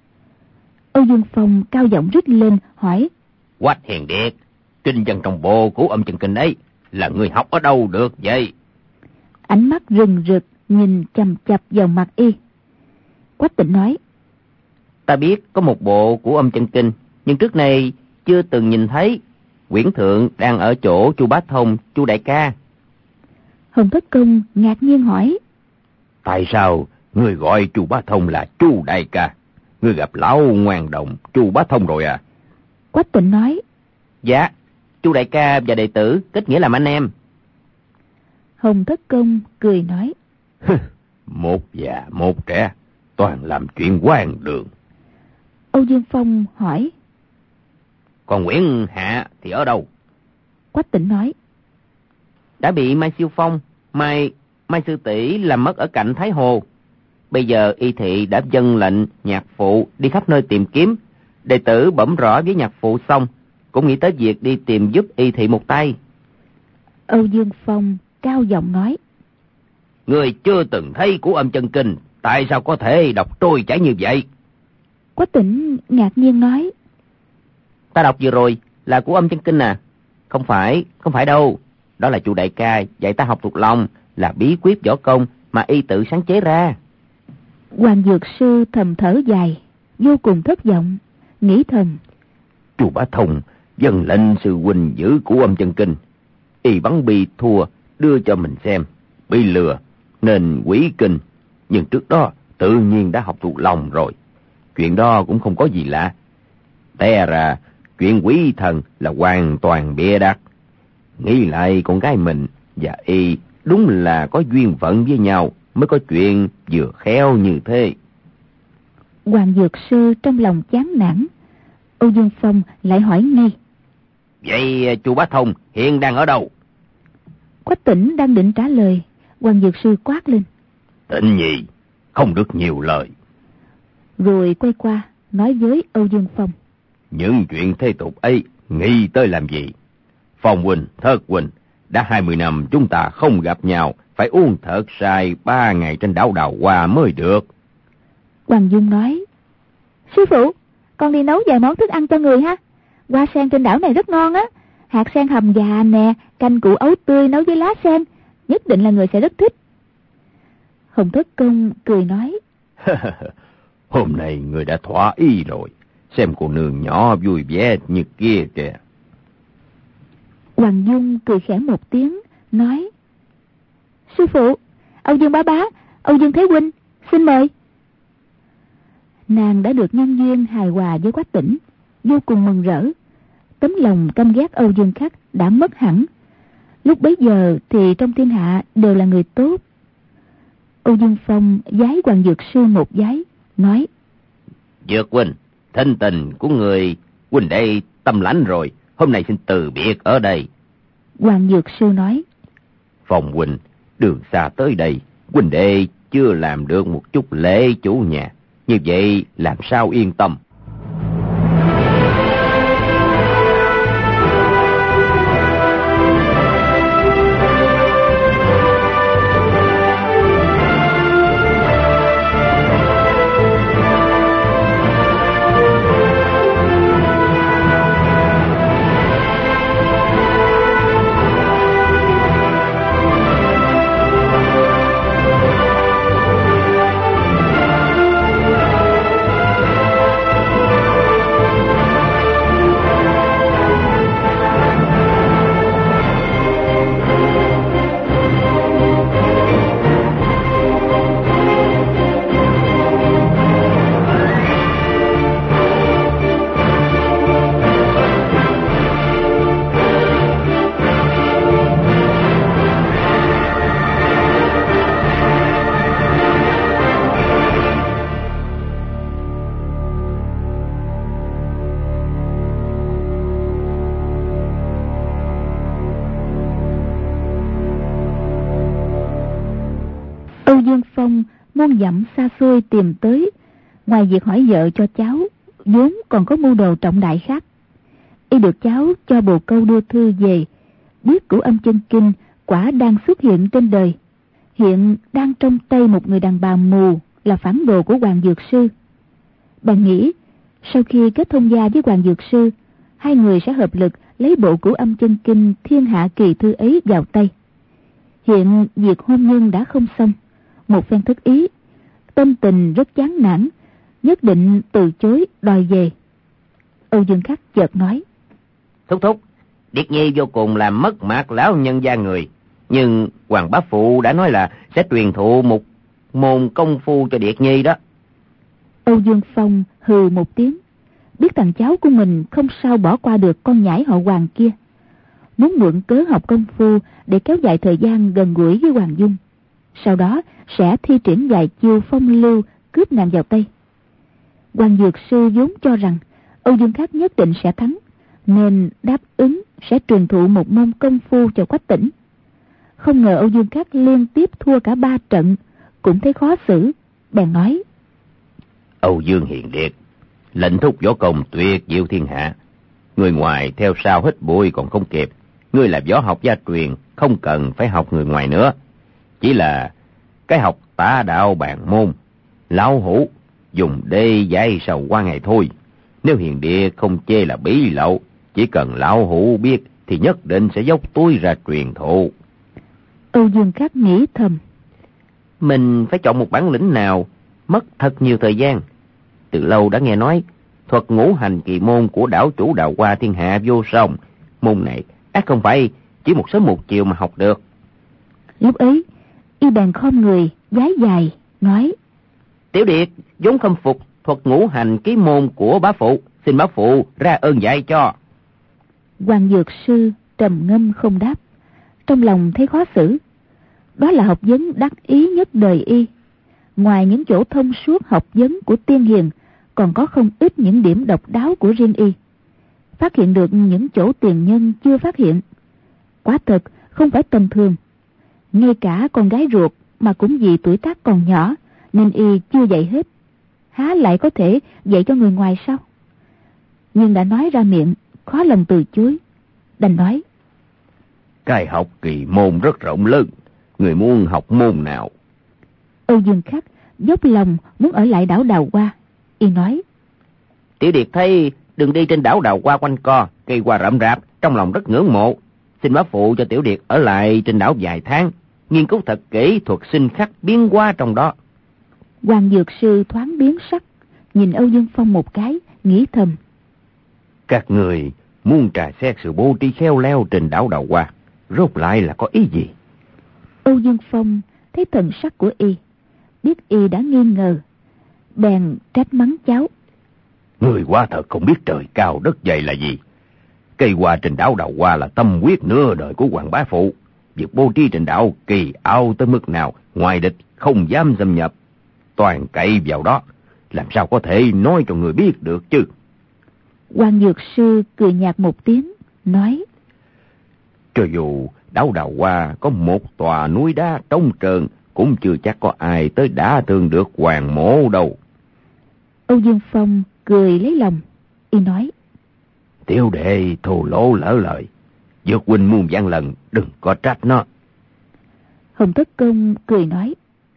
Âu Dương Phong cao giọng rít lên hỏi: Quách Hiền Điệt, kinh văn trong bộ Cửu Âm Chân Kinh ấy là người học ở đâu được vậy? Ánh mắt rừng rực nhìn chằm chằm vào mặt y. Quách Tĩnh nói: Ta biết có một bộ Cửu Âm Chân Kinh, nhưng trước nay chưa từng nhìn thấy. Quyển thượng đang ở chỗ Chu Bá Thông, Chu đại ca. Hồng Thất Công ngạc nhiên hỏi: Tại sao người gọi Chu Bá Thông là Chu đại ca? Người gặp lão ngoan đồng Chu Bá Thông rồi à? Quách Tĩnh nói: Dạ, Chu đại ca và đệ tử kết nghĩa làm anh em. Hồng Thất Công cười nói: Một già một trẻ, toàn làm chuyện hoang đường. Âu Dương Phong hỏi: Còn Nguyễn Hạ thì ở đâu? Quách Tĩnh nói: Đã bị Mai Siêu Phong, Mai Mai Sư Tỷ làm mất ở cạnh Thái Hồ. Bây giờ y thị đã dâng lệnh nhạc phụ đi khắp nơi tìm kiếm. Đệ tử bẩm rõ với nhạc phụ xong, cũng nghĩ tới việc đi tìm giúp y thị một tay. Âu Dương Phong cao giọng nói: Người chưa từng thấy Cửu Âm Chân Kinh, tại sao có thể đọc trôi chảy như vậy? Quách Tĩnh ngạc nhiên nói: Ta đọc vừa rồi là Cửu Âm Chân Kinh à? Không phải, không phải đâu. Đó là Chu đại ca dạy ta học thuộc lòng, là bí quyết võ công mà y tự sáng chế ra. Hoàng Dược Sư thầm thở dài, vô cùng thất vọng, nghĩ thầm: Chu Bá Thông dâng lệnh sư huynh giữ Cửu Âm Chân Kinh, y bắn bi thua đưa cho mình xem, bị lừa nên quỷ kinh, nhưng trước đó tự nhiên đã học thuộc lòng rồi. Chuyện đó cũng không có gì lạ. Té ra chuyện quỷ thần là hoàn toàn bịa đặt. Nghĩ lại con gái mình và y đúng là có duyên phận với nhau, mới có chuyện vừa khéo như thế. Hoàng Dược Sư trong lòng chán nản. Âu Dương Phong lại hỏi ngay: Vậy Chu Bá Thông hiện đang ở đâu? Quách Tĩnh đang định trả lời, Hoàng Dược Sư quát lên: Tĩnh Nhi, không được nhiều lời. Rồi quay qua nói với Âu Dương Phong: Những chuyện thế tục ấy nghĩ tới làm gì? Phong huynh, Thất huynh, đã hai mươi năm chúng ta không gặp nhau, phải uống thật sai ba ngày trên đảo Đào Hoa mới được. Hoàng Dung nói: Sư phụ, con đi nấu vài món thức ăn cho người ha. Hoa sen trên đảo này rất ngon á. Hạt sen hầm gà nè, canh củ ấu tươi nấu với lá sen, nhất định là người sẽ rất thích. Hồng Thất Công cười nói: Hôm nay người đã thỏa ý rồi. Xem cô nương nhỏ vui vẻ như kia kìa. Hoàng Dung cười khẽ một tiếng, nói: Sư phụ, Âu Dương bá bá, Âu Dương Thế huynh, xin mời. Nàng đã được nhân duyên hài hòa với Quách Tĩnh, vô cùng mừng rỡ. Tấm lòng căm ghét Âu Dương Khắc đã mất hẳn. Lúc bấy giờ thì trong thiên hạ đều là người tốt. Âu Dương Phong vái Hoàng Dược Sư một vái, nói: Dược huynh, thân tình của người huynh đệ tâm lãnh rồi, hôm nay xin từ biệt ở đây. Hoàng Dược Sư nói: Phong huynh, đường xa tới đây, huynh đệ chưa làm được một chút lễ chủ nhà, như vậy làm sao yên tâm. muôn dặm xa xôi tìm tới, ngoài việc hỏi vợ cho cháu, vốn còn có mưu đồ trọng đại khác. Y được cháu cho bồ câu đưa thư về, biết Cửu Âm Chân Kinh quả đang xuất hiện trên đời, hiện đang trong tay một người đàn bà mù là phản đồ của Hoàng Dược Sư. Bạn nghĩ sau khi kết thông gia với Hoàng Dược Sư, hai người sẽ hợp lực lấy bộ Cửu Âm Chân Kinh thiên hạ kỳ thư ấy vào tay. Hiện việc hôn nhân đã không xong, một phen thất ý, tâm tình rất chán nản, nhất định từ chối đòi về. Âu Dương Khắc chợt nói: Thúc thúc, Điệt Nhi vô cùng làm mất mát lão nhân gia người, nhưng Hoàng bá phụ đã nói là sẽ truyền thụ một môn công phu cho Điệt Nhi đó. Âu Dương Phong hừ một tiếng, biết thằng cháu của mình không sao bỏ qua được con nhãi họ Hoàng kia, muốn mượn cớ học công phu để kéo dài thời gian gần gũi với Hoàng Dung, sau đó sẽ thi triển vài chiêu phong lưu cướp nàng vào tay. Hoàng Dược Sư vốn cho rằng Âu Dương Khắc nhất định sẽ thắng, nên đáp ứng sẽ truyền thụ một môn công phu cho Quách Tĩnh. Không ngờ Âu Dương Khắc liên tiếp thua cả ba trận, cũng thấy khó xử, bèn nói: Âu Dương Hiền Điệt, lệnh thúc võ công tuyệt diệu thiên hạ, người ngoài theo sau hít bụi còn không kịp, ngươi là võ học gia truyền, không cần phải học người ngoài nữa, chỉ là cái học tả đạo bàn môn, lão hủ dùng đê dạy sầu qua ngày thôi. Nếu Hiền Điệt không chê là bí lậu, chỉ cần lão hủ biết thì nhất định sẽ dốc túi ra truyền thụ. Âu Dương Khắc nghĩ thầm: mình phải chọn một bản lĩnh nào mất thật nhiều thời gian. Từ lâu đã nghe nói thuật ngũ hành kỳ môn của đảo chủ Đào Hoa thiên hạ vô song, môn này ác không phải chỉ một sớm một chiều mà học được. Lúc ấy y bèn khom người vái dài nói: Tiểu Điệt vốn khâm phục thuật ngũ hành ký môn của bá phụ, xin bá phụ ra ơn dạy cho. Hoàng Dược Sư trầm ngâm không đáp, trong lòng thấy khó xử. Đó là học vấn đắc ý nhất đời y, ngoài những chỗ thông suốt học vấn của tiên hiền, còn có không ít những điểm độc đáo của riêng y, phát hiện được những chỗ tiền nhân chưa phát hiện. Quả thật không phải tầm thường. Ngay cả con gái ruột mà cũng vì tuổi tác còn nhỏ nên y chưa dạy hết, há lại có thể dạy cho người ngoài sao? Nhưng đã nói ra miệng, khó lòng từ chối, đành nói: Cái học kỳ môn rất rộng lớn, người muốn học môn nào? Âu Dương Khắc dốc lòng muốn ở lại đảo Đào Hoa, y nói: Tiểu Điệt thấy đừng đi trên đảo Đào Hoa quanh co, cây hoa rậm rạp, trong lòng rất ngưỡng mộ, xin bá phụ cho Tiểu Điệt ở lại trên đảo vài tháng, nghiên cứu thật kỹ thuật sinh khắc biến hóa trong đó. Hoàng Dược Sư thoáng biến sắc, nhìn Âu Dương Phong một cái, nghĩ thầm: Các người muốn trà xét sự bố trí khéo léo trên đảo Đào Hoa, rốt lại là có ý gì? Âu Dương Phong thấy thần sắc của y, biết y đã nghi ngờ, bèn trách mắng cháu: Người quá thật không biết trời cao đất dày là gì. Cây hoa trên đảo Đào Hoa là tâm huyết nửa đời của Hoàng bá phụ, việc bố trí trên đảo kỳ ảo tới mức nào ngoài địch không dám xâm nhập, toàn cậy vào đó, làm sao có thể nói cho người biết được chứ? Quan Dược Sư cười nhạt một tiếng, nói: Cho dù Đảo Đào Hoa có một tòa núi đá trống trơn, cũng chưa chắc có ai tới đả thương được Hoàng mỗ đâu. Âu Dương Phong cười lấy lòng, y nói: Tiểu đệ thô lỗ lỡ lời, Dược huynh muôn vạn lần đừng có trách nó. Hồng Thất Công cười nói: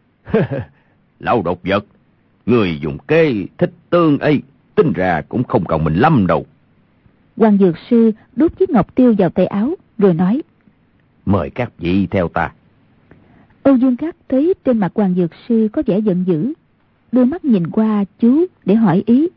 Lão độc vật, người dùng kế thích tương ấy, tính ra cũng không còn mình lâm đâu. Quan Dược Sư đút chiếc ngọc tiêu vào tay áo, rồi nói: Mời các vị theo ta. Âu Dương Khắc thấy trên mặt Quan Dược Sư có vẻ giận dữ, đưa mắt nhìn qua chú để hỏi ý.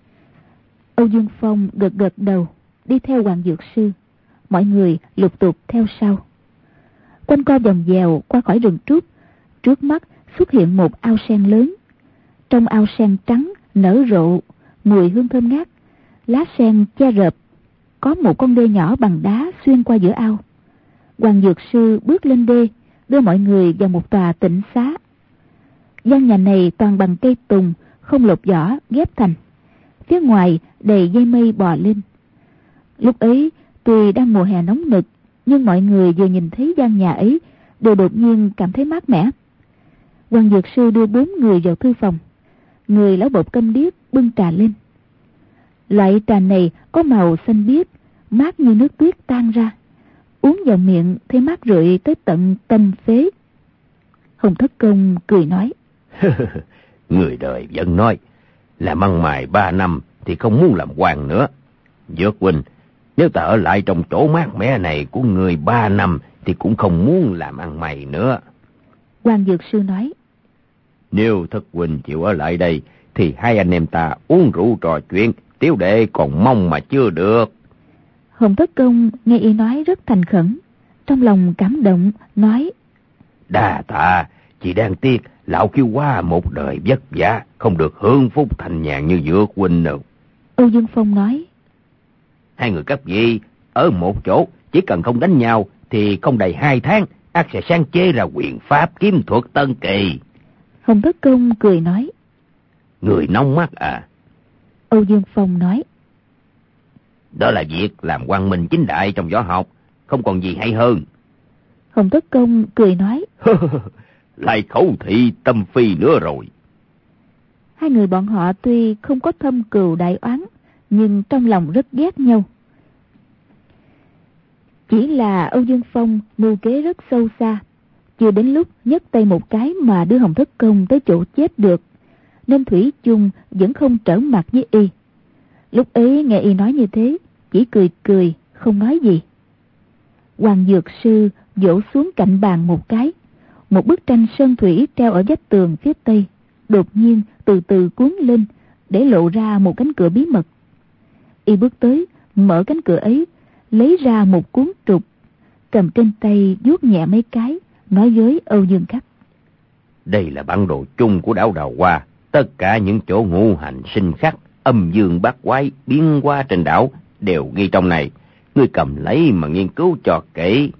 Âu Dương Phong gật gật đầu, đi theo Quan Dược Sư. Mọi người lục tục theo sau. Quanh co vòng vèo qua khỏi rừng trúc, trước mắt xuất hiện một ao sen lớn. Trong ao sen trắng nở rộ mùi hương thơm ngát, lá sen che rợp. Có một con đê nhỏ bằng đá xuyên qua giữa ao. Quan Dược Sư bước lên đê, đưa mọi người vào một tòa tịnh xá. Gian nhà này toàn bằng cây tùng, không lột vỏ ghép thành. Phía ngoài đầy dây mây bò lên. Lúc ấy tuy đang mùa hè nóng nực, nhưng mọi người vừa nhìn thấy gian nhà ấy đều đột nhiên cảm thấy mát mẻ. Quan Dược Sư đưa bốn người vào thư phòng. Người lão bộc câm điếc bưng trà lên. Loại trà này có màu xanh biếc, mát như nước tuyết tan ra. Uống vào miệng thấy mát rượi tới tận tâm phế. Hồng Thất Công cười nói: Người đời vẫn nói, làm ăn mày ba năm thì không muốn làm quan nữa. Dược huynh, nếu ta ở lại trong chỗ mát mẻ này của người ba năm thì cũng không muốn làm ăn mày nữa. Quan Dược Sư nói: Nếu Thất huynh chịu ở lại đây thì hai anh em ta uống rượu trò chuyện, tiểu đệ còn mong mà chưa được. Hồng Thất Công nghe y nói rất thành khẩn, trong lòng cảm động, nói: Đa tạ, chỉ đang tiếc lão kêu qua một đời vất vả, không được hưởng phúc thành nhàn như Dược huynh đâu. Âu Dương Phong nói: Hai người các vị ở một chỗ, chỉ cần không đánh nhau thì không đầy hai tháng, ắt sẽ sáng chế ra quyền pháp kiếm thuật tân kỳ. Hồng Thất Công cười nói: Người nóng mắt à? Âu Dương Phong nói: Đó là việc làm quang minh chính đại trong võ học, không còn gì hay hơn. Hồng Thất Công cười nói: Lại khẩu thị tâm phi nữa rồi. Hai người bọn họ tuy không có thâm cừu đại oán, nhưng trong lòng rất ghét nhau. Chỉ là Âu Dương Phong mưu kế rất sâu xa, chưa đến lúc nhấc tay một cái mà đưa Hồng Thất Công tới chỗ chết được, nên thủy chung vẫn không trở mặt với y. Lúc ấy nghe y nói như thế, chỉ cười cười, không nói gì. Hoàng Dược Sư vỗ xuống cạnh bàn một cái, một bức tranh sơn thủy treo ở vách tường phía tây đột nhiên từ từ cuốn lên, để lộ ra một cánh cửa bí mật. Y bước tới, mở cánh cửa ấy, lấy ra một cuốn trục, cầm trên tay vuốt nhẹ mấy cái, nói với Âu Dương Khắc: Đây là bản đồ chung của đảo Đào Hoa, tất cả những chỗ ngũ hành sinh khắc, âm dương bát quái biến hóa trên đảo đều ghi trong này. Ngươi cầm lấy mà nghiên cứu cho kỹ.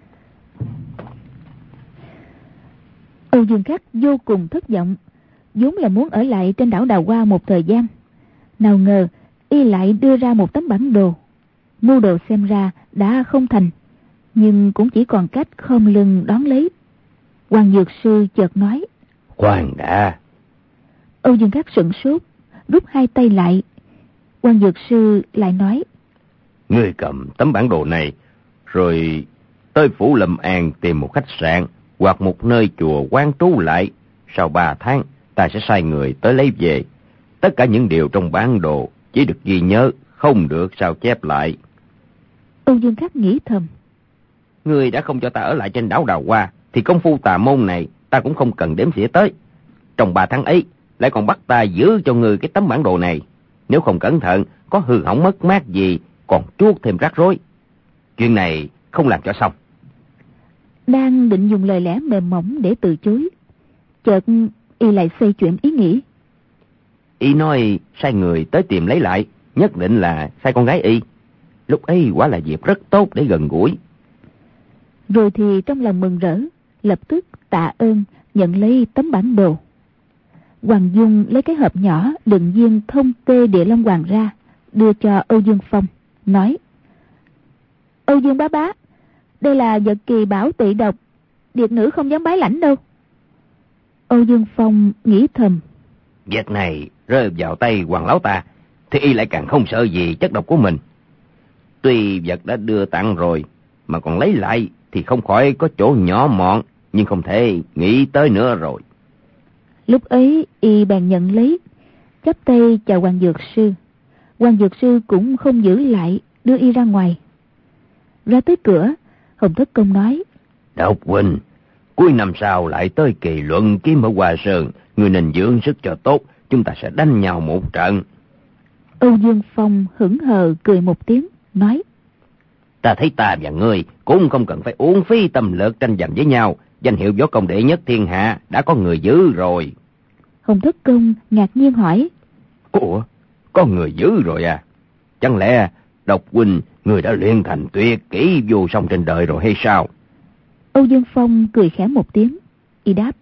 Âu Dương Khắc vô cùng thất vọng, vốn là muốn ở lại trên đảo Đào Hoa một thời gian. Nào ngờ y lại đưa ra một tấm bản đồ. Mưu đồ xem ra đã không thành, nhưng cũng chỉ còn cách khom lưng đón lấy. Hoàng Dược Sư chợt nói: Khoan đã. Âu Dương Khắc sửng sốt, rút hai tay lại. Hoàng Dược Sư lại nói: Ngươi cầm tấm bản đồ này, rồi tới Phủ Lâm An tìm một khách sạn hoặc một nơi chùa quán trú lại. Sau ba tháng, ta sẽ sai người tới lấy về. Tất cả những điều trong bản đồ chỉ được ghi nhớ, không được sao chép lại. Âu Dương Khắc nghĩ thầm: Ngươi đã không cho ta ở lại trên đảo Đào Hoa, thì công phu tà môn này ta cũng không cần đếm xỉa tới. Trong ba tháng ấy, lại còn bắt ta giữ cho ngươi cái tấm bản đồ này. Nếu không cẩn thận, có hư hỏng mất mát gì, còn chuốc thêm rắc rối. Chuyện này không làm cho xong. Đang định dùng lời lẽ mềm mỏng để từ chối, chợt y lại xoay chuyển ý nghĩ. Y nói sai người tới tìm lấy lại, nhất định là sai con gái y. Lúc ấy quả là dịp rất tốt để gần gũi. Rồi thì trong lòng mừng rỡ, lập tức tạ ơn nhận lấy tấm bản đồ. Hoàng Dung lấy cái hộp nhỏ đựng viên thông tê địa long hoàng ra, đưa cho Âu Dương Phong, nói: Âu Dương bá bá, đây là vật kỳ bảo tị độc, điệt nữ không dám bái lãnh đâu. Âu Dương Phong nghĩ thầm: Vật này rơi vào tay hoàng lão ta thì y lại càng không sợ gì chất độc của mình. Tuy vật đã đưa tặng rồi mà còn lấy lại thì không khỏi có chỗ nhỏ mọn, nhưng không thể nghĩ tới nữa rồi. Lúc ấy y bèn nhận lấy, chắp tay chào Hoàng Dược Sư. Hoàng Dược Sư cũng không giữ lại, đưa y ra ngoài. Ra tới cửa, Hồng Thất Công nói: Độc huynh, cuối năm sau lại tới kỳ luận kiếm ở Hoa Sơn, người nên dưỡng sức cho tốt, chúng ta sẽ đánh nhau một trận. Âu Dương Phong hững hờ cười một tiếng, nói: Ta thấy ta và ngươi cũng không cần phải uổng phí tâm lực tranh giành với nhau, danh hiệu võ công đệ nhất thiên hạ đã có người giữ rồi. Hồng Thất Công ngạc nhiên hỏi: Ủa, có người giữ rồi à? Chẳng lẽ Độc huynh người đã luyện thành tuyệt kỹ vô song trên đời rồi hay sao? Âu Dương Phong cười khẽ một tiếng, y đáp: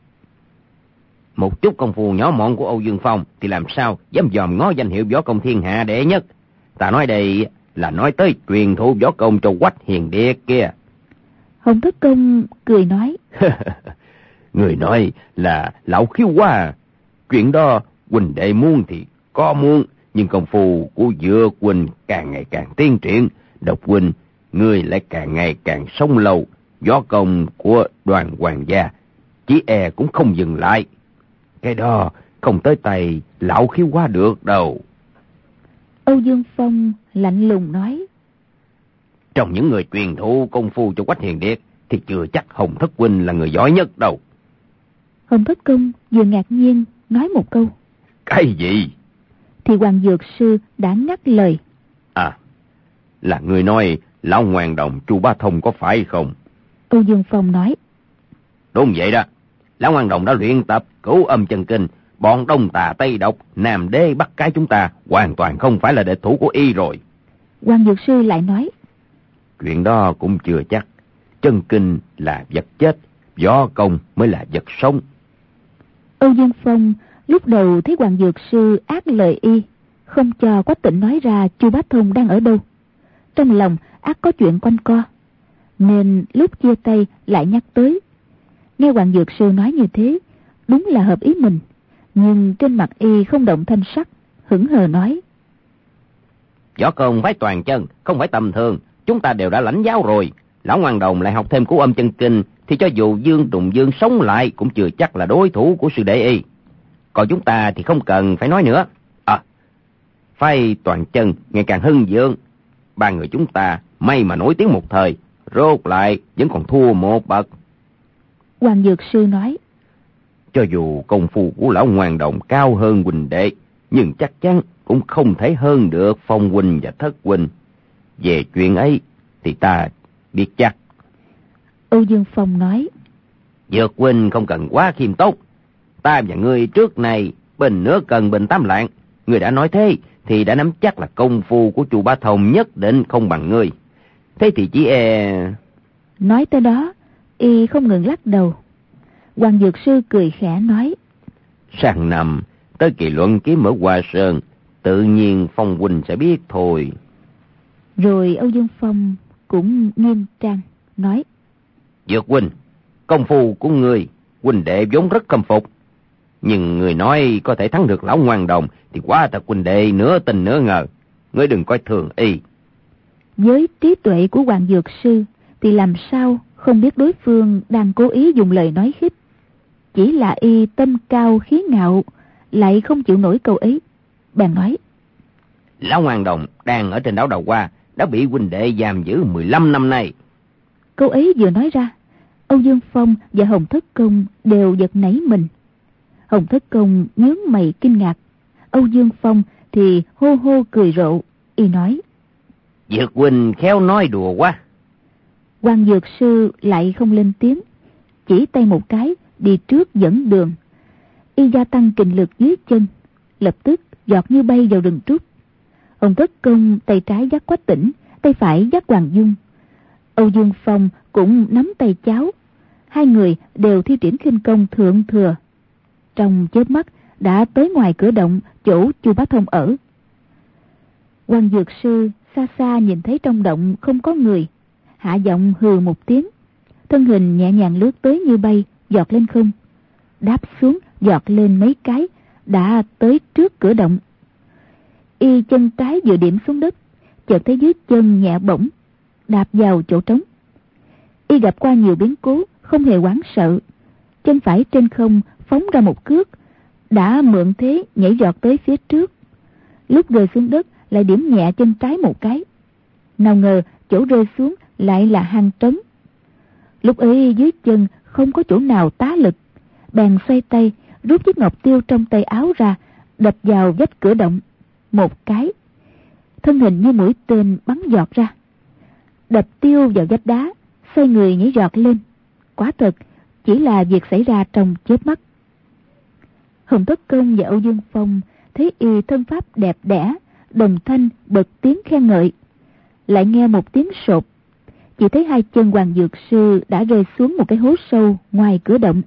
Một chút công phu nhỏ mọn của Âu Dương Phong thì làm sao dám dòm ngó danh hiệu võ công thiên hạ đệ nhất. Ta nói đây là nói tới truyền thụ võ công cho Quách Hiền Điệt kia. Hồng Thất Công cười nói: Người nói là lão khiếu quá. Chuyện đó huynh đệ muốn thì có muốn, nhưng công phu của Dược huynh càng ngày càng tiến triển, Độc huynh người lại càng ngày càng sống lâu. Võ công của Đoàn hoàng gia chỉ e cũng không dừng lại. Cái đó không tới tay lão khiếu quá được đâu. Âu Dương Phong lạnh lùng nói: Trong những người truyền thụ công phu cho Quách Hiền Điệt thì chưa chắc Hồng Thất huynh là người giỏi nhất đâu. Hồng Thất Công vừa ngạc nhiên nói một câu: Cái gì? Thì Hoàng Dược Sư đã ngắt lời: À, là người nói lão Ngoan Đồng Chu Bá Thông có phải không? Âu Dương Phong nói: Đúng vậy đó. Lão Ngoan Đồng đã luyện tập Cửu Âm Chân Kinh, bọn Đông Tà Tây Độc, Nam Đế Bắc Cái chúng ta hoàn toàn không phải là đệ thủ của y rồi. Hoàng Dược Sư lại nói: Chuyện đó cũng chưa chắc. Chân kinh là vật chết, võ công mới là vật sống. Âu Dương Phong lúc đầu thấy Hoàng Dược Sư ác lời y, không cho Quách Tĩnh nói ra Chu Bá Thông đang ở đâu. Trong lòng ác có chuyện quanh co, nên lúc chia tay lại nhắc tới. Nghe Hoàng Dược Sư nói như thế, đúng là hợp ý mình, nhưng trên mặt y không động thanh sắc, hững hờ nói: Võ công phải toàn chân, không phải tầm thường, chúng ta đều đã lãnh giáo rồi. Lão Ngoan Đồng lại học thêm Cửu Âm Chân Kinh, thì cho dù Dương Trùng Dương sống lại cũng chưa chắc là đối thủ của sư đệ y. Còn chúng ta thì không cần phải nói nữa. À, phải toàn chân ngày càng hưng vượng. Ba người chúng ta may mà nổi tiếng một thời, rốt lại vẫn còn thua một bậc. Hoàng Dược Sư nói: Cho dù công phu của lão Ngoan Đồng cao hơn huynh đệ, nhưng chắc chắn cũng không thể hơn được Phong huynh và Thất huynh. Về chuyện ấy thì ta biết chắc. Âu Dương Phong nói: Dược huynh không cần quá khiêm tốn. Ta và ngươi trước này bình nửa cần bình tám lạng. Ngươi đã nói thế thì đã nắm chắc là công phu của Chu Bá Thông nhất định không bằng ngươi. Thế thì chỉ e... Nói tới đó, y không ngừng lắc đầu. Hoàng Dược Sư cười khẽ nói: Sang năm tới kỳ luận kiếm ở Hoa Sơn, tự nhiên Phong huynh sẽ biết thôi. Rồi Âu Dương Phong cũng nghiêm trang nói: Dược huynh, công phu của ngươi huynh đệ vốn rất khâm phục, nhưng người nói có thể thắng được lão Ngoan Đồng thì quá thật huynh đệ nửa tin nửa ngờ. Ngươi đừng coi thường y. Với trí tuệ của Hoàng Dược Sư thì làm sao không biết đối phương đang cố ý dùng lời nói khích. Chỉ là y tâm cao khí ngạo, lại không chịu nổi câu ấy. Bèn nói: Lão Ngoan Đồng đang ở trên đảo Đào Hoa, đã bị huynh đệ giam giữ mười lăm năm nay. Câu ấy vừa nói ra, Âu Dương Phong và Hồng Thất Công đều giật nảy mình. Hồng Thất Công nhướng mày kinh ngạc, Âu Dương Phong thì hô hô cười rộ. Y nói: Dược huynh khéo nói đùa quá. Hoàng Dược Sư lại không lên tiếng, chỉ tay một cái đi trước dẫn đường. Y gia tăng kình lực dưới chân, lập tức giọt như bay vào rừng trúc. Hồng Thất Công tay trái dắt Quách Tĩnh, tay phải dắt Hoàng Dung. Âu Dương Phong cũng nắm tay cháu. Hai người đều thi triển khinh công thượng thừa. Trong chớp mắt đã tới ngoài cửa động chỗ Chu Bá Thông ở. Quan dược sư xa xa nhìn thấy trong động không có người, hạ giọng hừ một tiếng, thân hình nhẹ nhàng lướt tới như bay, giọt lên không, đáp xuống giọt lên mấy cái, đã tới trước cửa động. Y chân trái vừa điểm xuống đất, chợt thấy dưới chân nhẹ bổng, đạp vào chỗ trống. Y gặp qua nhiều biến cố, không hề hoảng sợ, chân phải trên không phóng ra một cước, đã mượn thế nhảy giọt tới phía trước. Lúc rơi xuống đất lại điểm nhẹ chân trái một cái, nào ngờ chỗ rơi xuống lại là hang trống. Lúc ấy dưới chân không có chỗ nào tá lực, bèn xoay tay rút chiếc ngọc tiêu trong tay áo ra, đập vào vách cửa động một cái, thân hình như mũi tên bắn giọt ra, đập tiêu vào vách đá, xoay người nhảy giọt lên. Quả thật chỉ là việc xảy ra trong chớp mắt. Hồng Thất Công và Âu Dương Phong thấy y thân pháp đẹp đẽ, đồng thanh bật tiếng khen ngợi. Lại nghe một tiếng sột, chỉ thấy hai chân Hoàng Dược Sư đã rơi xuống một cái hố sâu ngoài cửa động.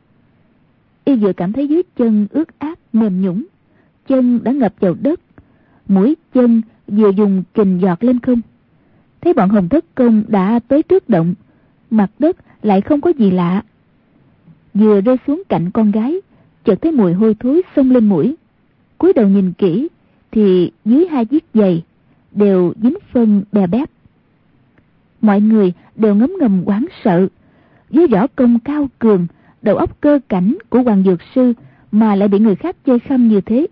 Y vừa cảm thấy dưới chân ướt át mềm nhũn, chân đã ngập vào đất, mũi chân vừa dùng kình giọt lên không. Thấy bọn Hồng Thất Công đã tới trước động, mặt đất lại không có gì lạ. Vừa rơi xuống cạnh con gái, chợt thấy mùi hôi thối xông lên mũi. Cúi đầu nhìn kỹ thì dưới hai chiếc giày đều dính phân bè bét. Mọi người đều ngấm ngầm hoảng sợ, với võ công cao cường, đầu óc cơ cảnh của Hoàng Dược Sư mà lại bị người khác chê khăm như thế.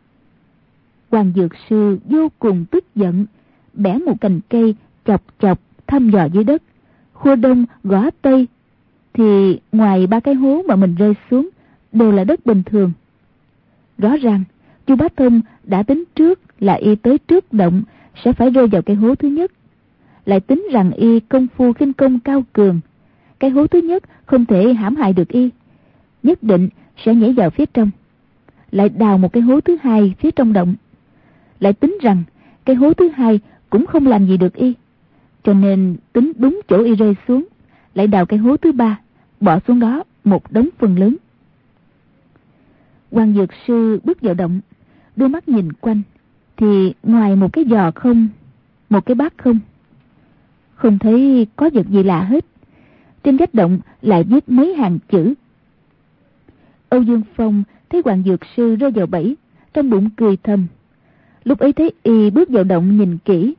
Hoàng Dược Sư vô cùng tức giận, bẻ một cành cây chọc chọc thăm dò dưới đất, khua đông gõ tây, thì ngoài ba cái hố mà mình rơi xuống đều là đất bình thường. Rõ ràng Chu Bá Thông đã tính trước là y tới trước động sẽ phải rơi vào cái hố thứ nhất, lại tính rằng y công phu khinh công cao cường, cái hố thứ nhất không thể hãm hại được y, nhất định sẽ nhảy vào phía trong. Lại đào một cái hố thứ hai phía trong động, lại tính rằng cái hố thứ hai cũng không làm gì được y, cho nên tính đúng chỗ y rơi xuống, lại đào cái hố thứ ba, bỏ xuống đó một đống phân lớn. Hoàng Dược Sư bước vào động, đưa mắt nhìn quanh, thì ngoài một cái giò không, một cái bát không, không thấy có vật gì lạ hết. Trên vách động lại viết mấy hàng chữ. Âu Dương Phong thấy Hoàng Dược Sư rơi vào bẫy, trong bụng cười thầm. Lúc ấy thấy y bước vào động nhìn kỹ,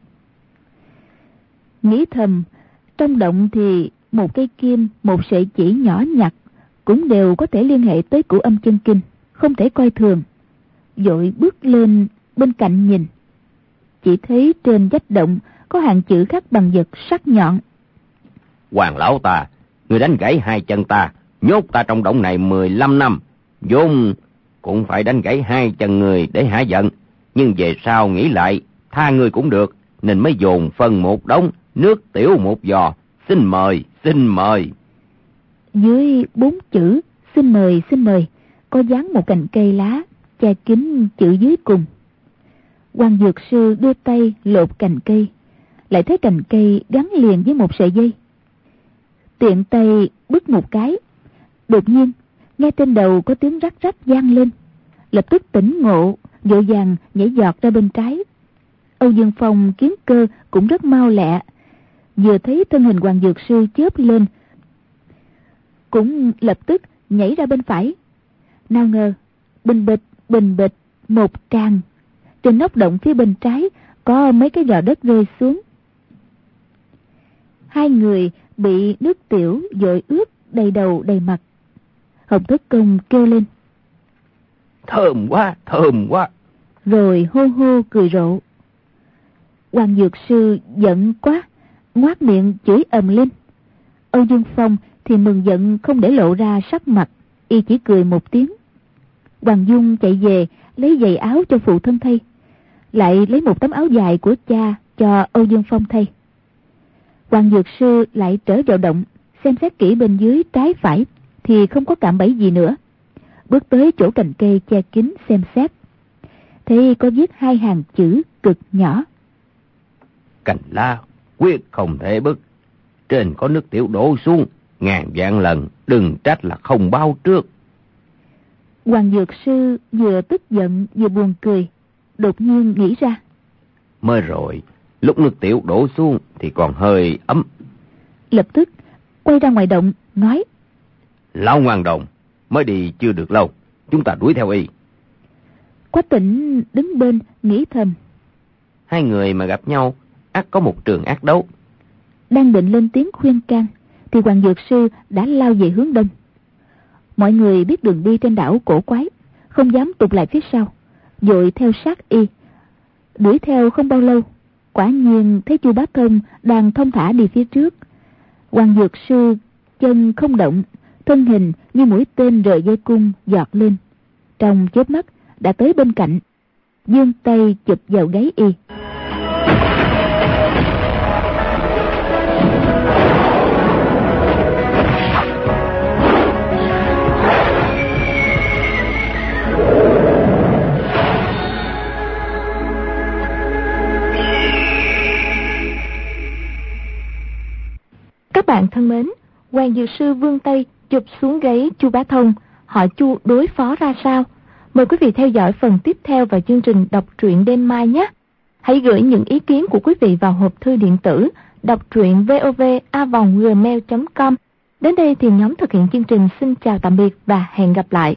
nghĩ thầm, trong động thì một cây kim, một sợi chỉ nhỏ nhặt cũng đều có thể liên hệ tới Cửu Âm Chân Kinh, không thể coi thường. Vội bước lên bên cạnh nhìn, chỉ thấy trên vách động có hàng chữ khắc bằng vật sắc nhọn. Hoàng lão ta, người đánh gãy hai chân ta, nhốt ta trong động này mười lăm năm, vốn cũng phải đánh gãy hai chân người để hả giận, nhưng về sau nghĩ lại tha người cũng được, nên mới dồn phân một đống, nước tiểu một giò, xin mời, xin mời. Dưới bốn chữ xin mời, xin mời có dán một cành cây lá che kín chữ dưới cùng. Hoàng Dược Sư đưa tay lột cành cây, lại thấy cành cây gắn liền với một sợi dây, tiện tay bứt một cái, đột nhiên nghe trên đầu có tiếng rắc rắc vang lên, lập tức tỉnh ngộ, vội vàng nhảy giọt ra bên trái. Âu Dương Phong kiếm cơ cũng rất mau lẹ, vừa thấy thân hình Hoàng Dược Sư chớp lên, cũng lập tức nhảy ra bên phải. Nào ngờ bình bịch bình bịch một tràng, trên nóc động phía bên trái có mấy cái giò đất rơi xuống. Hai người bị nước tiểu dội ướt đầy đầu đầy mặt. Hồng Thất Công kêu lên: Thơm quá, thơm quá. Rồi hô hô cười rộ. Hoàng Dược Sư giận quá, ngoác miệng chửi ầm lên. Âu Dương Phong thì mừng giận không để lộ ra sắc mặt, y chỉ cười một tiếng. Hoàng Dung chạy về lấy giày áo cho phụ thân thay, lại lấy một tấm áo dài của cha cho Âu Dương Phong thay. Hoàng Dược Sư lại trở vào động, xem xét kỹ bên dưới trái phải thì không có cạm bẫy gì nữa. Bước tới chỗ cành cây che kín xem xét, thấy có viết hai hàng chữ cực nhỏ: Cành la quyết không thể bứt, trên có nước tiểu đổ xuống, ngàn vạn lần đừng trách là không báo trước. Hoàng Dược Sư vừa tức giận vừa buồn cười, đột nhiên nghĩ ra: Mới rồi, lúc nước tiểu đổ xuống thì còn hơi ấm. Lập tức quay ra ngoài động nói: Lão Ngoan Đồng mới đi chưa được lâu, chúng ta đuổi theo y. Quách Tĩnh đứng bên nghĩ thầm: Hai người mà gặp nhau ắt có một trường ác đấu. Đang định lên tiếng khuyên can thì Hoàng Dược Sư đã lao về hướng đông. Mọi người biết đường đi trên đảo cổ quái, không dám tụt lại phía sau, vội theo sát y. Đuổi theo không bao lâu, quả nhiên thấy Chu Bá Thông đang thong thả đi phía trước. Hoàng Dược Sư chân không động, thân hình như mũi tên rời dây cung giọt lên, trong chớp mắt đã tới bên cạnh, giương tay chụp vào gáy y. Các bạn thân mến, Hoàng Dược Sư vươn tay chụp xuống gáy Chu Bá Thông, họ Chu đối phó ra sao? Mời quý vị theo dõi phần tiếp theo vào chương trình đọc truyện đêm mai nhé. Hãy gửi những ý kiến của quý vị vào hộp thư điện tử đọc truyện vov a vòng gmail chấm com. Đến đây thì nhóm thực hiện chương trình xin chào tạm biệt và hẹn gặp lại.